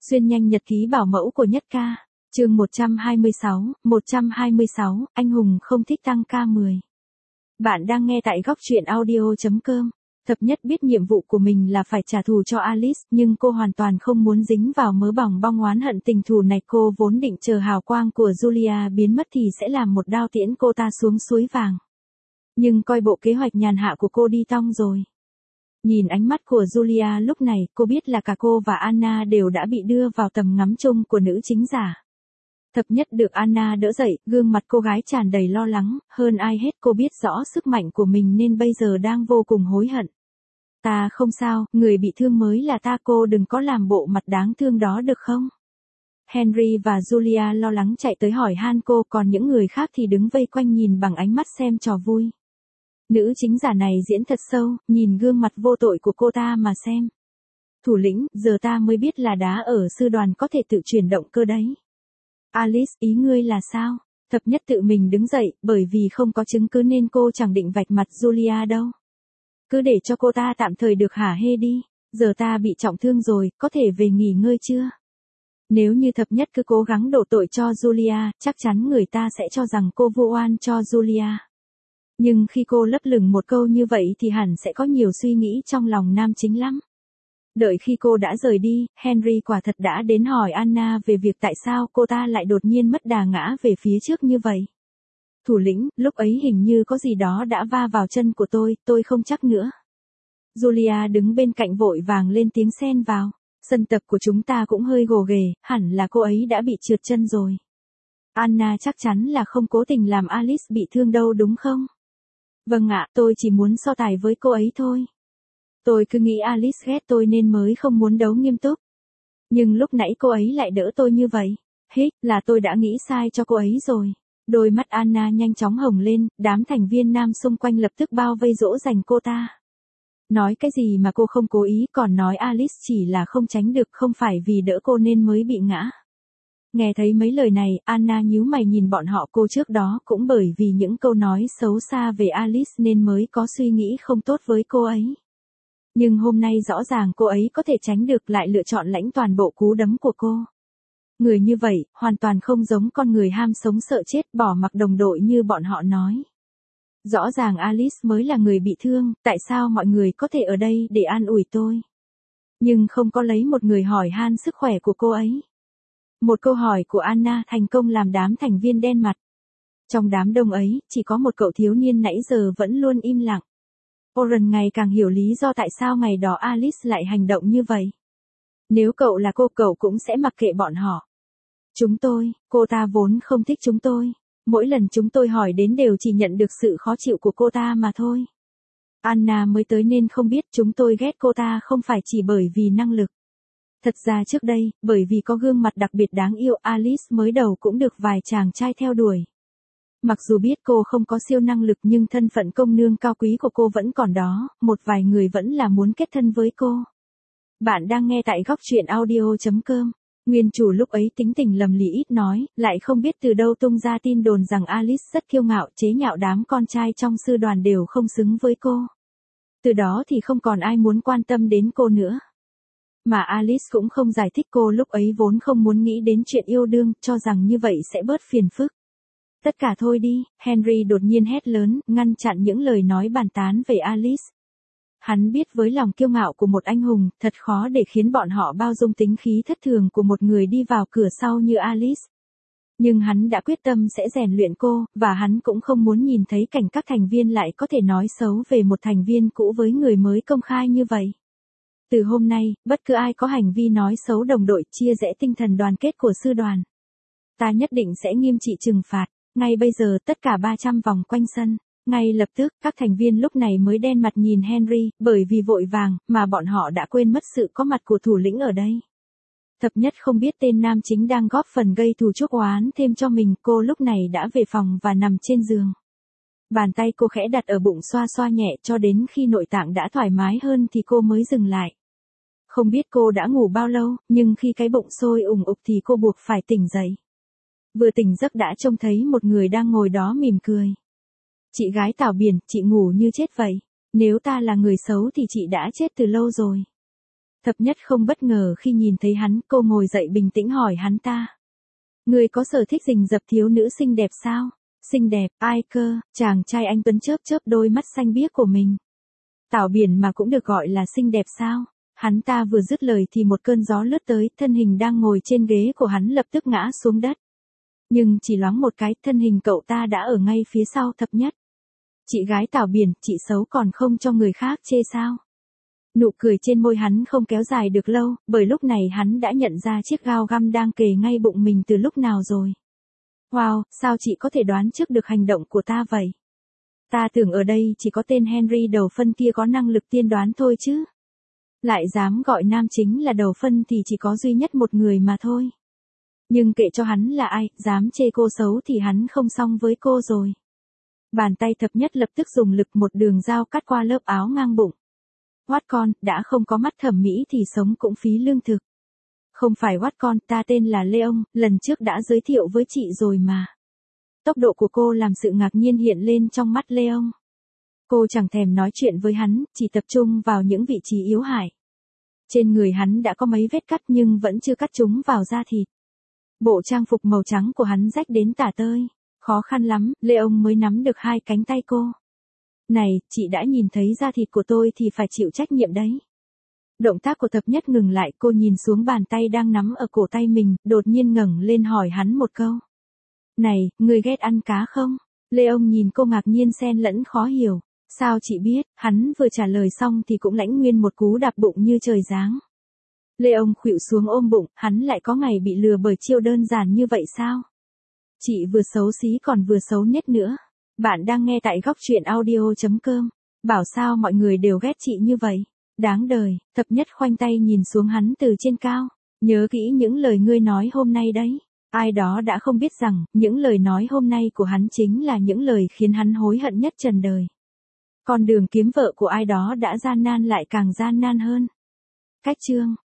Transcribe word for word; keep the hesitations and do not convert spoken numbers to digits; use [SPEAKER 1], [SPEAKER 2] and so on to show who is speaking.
[SPEAKER 1] Xuyên nhanh nhật ký bảo mẫu của Nhất Ca, chương một trăm hai mươi sáu, một trăm hai mươi sáu, anh hùng không thích tăng ca mười. Bạn đang nghe tại góc truyện audio chấm com. Thập Nhất biết nhiệm vụ của mình là phải trả thù cho Alice, nhưng cô hoàn toàn không muốn dính vào mớ bòng bong oán hận tình thù này. Cô vốn định chờ hào quang của Julia biến mất thì sẽ làm một đao tiễn cô ta xuống suối vàng. Nhưng coi bộ kế hoạch nhàn hạ của cô đi tong rồi. Nhìn ánh mắt của Julia lúc này, cô biết là cả cô và Anna đều đã bị đưa vào tầm ngắm chung của nữ chính giả. Thập Nhất được Anna đỡ dậy, gương mặt cô gái tràn đầy lo lắng, hơn ai hết cô biết rõ sức mạnh của mình nên bây giờ đang vô cùng hối hận. Ta không sao, người bị thương mới là ta, cô đừng có làm bộ mặt đáng thương đó được không? Henry và Julia lo lắng chạy tới hỏi han cô, còn những người khác thì đứng vây quanh nhìn bằng ánh mắt xem trò vui. Nữ chính giả này diễn thật sâu, nhìn gương mặt vô tội của cô ta mà xem. Thủ lĩnh, giờ ta mới biết là đá ở sư đoàn có thể tự chuyển động cơ đấy. Alice, ý ngươi là sao? Thập Nhất tự mình đứng dậy, bởi vì không có chứng cứ nên cô chẳng định vạch mặt Julia đâu. Cứ để cho cô ta tạm thời được hả hê đi, giờ ta bị trọng thương rồi, có thể về nghỉ ngơi chưa? Nếu như Thập Nhất cứ cố gắng đổ tội cho Julia, chắc chắn người ta sẽ cho rằng cô vu oan cho Julia. Nhưng khi cô lấp lửng một câu như vậy thì hẳn sẽ có nhiều suy nghĩ trong lòng nam chính lắm. Đợi khi cô đã rời đi, Henry quả thật đã đến hỏi Anna về việc tại sao cô ta lại đột nhiên mất đà ngã về phía trước như vậy. Thủ lĩnh, lúc ấy hình như có gì đó đã va vào chân của tôi, tôi không chắc nữa. Julia đứng bên cạnh vội vàng lên tiếng xen vào. Sân tập của chúng ta cũng hơi gồ ghề, hẳn là cô ấy đã bị trượt chân rồi. Anna chắc chắn là không cố tình làm Alice bị thương đâu đúng không? Vâng ạ, tôi chỉ muốn so tài với cô ấy thôi. Tôi cứ nghĩ Alice ghét tôi nên mới không muốn đấu nghiêm túc. Nhưng lúc nãy cô ấy lại đỡ tôi như vậy. Hít, là tôi đã nghĩ sai cho cô ấy rồi. Đôi mắt Anna nhanh chóng hồng lên, đám thành viên nam xung quanh lập tức bao vây dỗ dành cô ta. Nói cái gì mà cô không cố ý, còn nói Alice chỉ là không tránh được, không phải vì đỡ cô nên mới bị ngã. Nghe thấy mấy lời này, Anna nhíu mày nhìn bọn họ, cô trước đó cũng bởi vì những câu nói xấu xa về Alice nên mới có suy nghĩ không tốt với cô ấy. Nhưng hôm nay rõ ràng cô ấy có thể tránh được lại lựa chọn lãnh toàn bộ cú đấm của cô. Người như vậy, hoàn toàn không giống con người ham sống sợ chết bỏ mặc đồng đội như bọn họ nói. Rõ ràng Alice mới là người bị thương, tại sao mọi người có thể ở đây để an ủi tôi? Nhưng không có lấy một người hỏi han sức khỏe của cô ấy. Một câu hỏi của Anna thành công làm đám thành viên đen mặt. Trong đám đông ấy, chỉ có một cậu thiếu niên nãy giờ vẫn luôn im lặng. Oren ngày càng hiểu lý do tại sao ngày đó Alice lại hành động như vậy. Nếu cậu là cô, cậu cũng sẽ mặc kệ bọn họ. Chúng tôi, cô ta vốn không thích chúng tôi. Mỗi lần chúng tôi hỏi đến đều chỉ nhận được sự khó chịu của cô ta mà thôi. Anna mới tới nên không biết chúng tôi ghét cô ta không phải chỉ bởi vì năng lực. Thật ra trước đây, bởi vì có gương mặt đặc biệt đáng yêu, Alice mới đầu cũng được vài chàng trai theo đuổi. Mặc dù biết cô không có siêu năng lực nhưng thân phận công nương cao quý của cô vẫn còn đó, một vài người vẫn là muốn kết thân với cô. Bạn đang nghe tại góc truyện audio chấm com. Nguyên chủ lúc ấy tính tình lầm lì ít nói, lại không biết từ đâu tung ra tin đồn rằng Alice rất kiêu ngạo, chế nhạo đám con trai trong sư đoàn đều không xứng với cô. Từ đó thì không còn ai muốn quan tâm đến cô nữa. Mà Alice cũng không giải thích, cô lúc ấy vốn không muốn nghĩ đến chuyện yêu đương, cho rằng như vậy sẽ bớt phiền phức. Tất cả thôi đi, Henry đột nhiên hét lớn, ngăn chặn những lời nói bàn tán về Alice. Hắn biết với lòng kiêu ngạo của một anh hùng, thật khó để khiến bọn họ bao dung tính khí thất thường của một người đi vào cửa sau như Alice. Nhưng hắn đã quyết tâm sẽ rèn luyện cô, và hắn cũng không muốn nhìn thấy cảnh các thành viên lại có thể nói xấu về một thành viên cũ với người mới công khai như vậy. Từ hôm nay, bất cứ ai có hành vi nói xấu đồng đội, chia rẽ tinh thần đoàn kết của sư đoàn, ta nhất định sẽ nghiêm trị trừng phạt. Ngay bây giờ tất cả ba trăm vòng quanh sân. Ngay lập tức, các thành viên lúc này mới đen mặt nhìn Henry, bởi vì vội vàng, mà bọn họ đã quên mất sự có mặt của thủ lĩnh ở đây. Thập Nhất không biết tên nam chính đang góp phần gây thù chuốc oán thêm cho mình, cô lúc này đã về phòng và nằm trên giường. Bàn tay cô khẽ đặt ở bụng xoa xoa nhẹ cho đến khi nội tạng đã thoải mái hơn thì cô mới dừng lại. Không biết cô đã ngủ bao lâu, nhưng khi cái bụng sôi ủng ục thì cô buộc phải tỉnh dậy. Vừa tỉnh giấc đã trông thấy một người đang ngồi đó mỉm cười. Chị gái Tảo Biển, chị ngủ như chết vậy. Nếu ta là người xấu thì chị đã chết từ lâu rồi. Thập nhất không bất ngờ khi nhìn thấy hắn, cô ngồi dậy bình tĩnh hỏi hắn ta. Người có sở thích rình rập thiếu nữ xinh đẹp sao? Xinh đẹp, ai cơ? Chàng trai anh Tuấn chớp chớp đôi mắt xanh biếc của mình. Tảo Biển mà cũng được gọi là xinh đẹp sao? Hắn ta vừa dứt lời thì một cơn gió lướt tới, thân hình đang ngồi trên ghế của hắn lập tức ngã xuống đất. Nhưng chỉ loáng một cái, thân hình cậu ta đã ở ngay phía sau Thập nhất. Chị gái Tảo Biển, chị xấu còn không cho người khác chê sao? Nụ cười trên môi hắn không kéo dài được lâu, bởi lúc này hắn đã nhận ra chiếc gao găm đang kề ngay bụng mình từ lúc nào rồi. Wow, sao chị có thể đoán trước được hành động của ta vậy? Ta tưởng ở đây chỉ có tên Henry đầu phân kia có năng lực tiên đoán thôi chứ. Lại dám gọi nam chính là đầu phân thì chỉ có duy nhất một người mà thôi. Nhưng kệ cho hắn là ai, dám chê cô xấu thì hắn không xong với cô rồi. Bàn tay Thập nhất lập tức dùng lực một đường dao cắt qua lớp áo ngang bụng. Hoát con, đã không có mắt thẩm mỹ thì sống cũng phí lương thực. Không phải Hoát con, ta tên là Leon, lần trước đã giới thiệu với chị rồi mà. Tốc độ của cô làm sự ngạc nhiên hiện lên trong mắt Leon. Cô chẳng thèm nói chuyện với hắn, chỉ tập trung vào những vị trí yếu hại. Trên người hắn đã có mấy vết cắt nhưng vẫn chưa cắt chúng vào da thịt. Bộ trang phục màu trắng của hắn rách đến tả tơi. Khó khăn lắm, Leon mới nắm được hai cánh tay cô. Này, chị đã nhìn thấy da thịt của tôi thì phải chịu trách nhiệm đấy. Động tác của Thập nhất ngừng lại, cô nhìn xuống bàn tay đang nắm ở cổ tay mình, đột nhiên ngẩng lên hỏi hắn một câu. Này, người ghét ăn cá không? Leon nhìn cô ngạc nhiên xen lẫn khó hiểu. Sao chị biết? Hắn vừa trả lời xong thì cũng lãnh nguyên một cú đạp bụng như trời giáng. Leon khuỵu xuống ôm bụng, hắn lại có ngày bị lừa bởi chiêu đơn giản như vậy sao? Chị vừa xấu xí còn vừa xấu nết nữa. Bạn đang nghe tại góc truyện audio chấm com. Bảo sao mọi người đều ghét chị như vậy? Đáng đời. Thập nhất khoanh tay nhìn xuống hắn từ trên cao. Nhớ kỹ những lời ngươi nói hôm nay đấy. Ai đó đã không biết rằng, những lời nói hôm nay của hắn chính là những lời khiến hắn hối hận nhất trần đời. Con đường kiếm vợ của ai đó đã gian nan lại càng gian nan hơn. Cách chương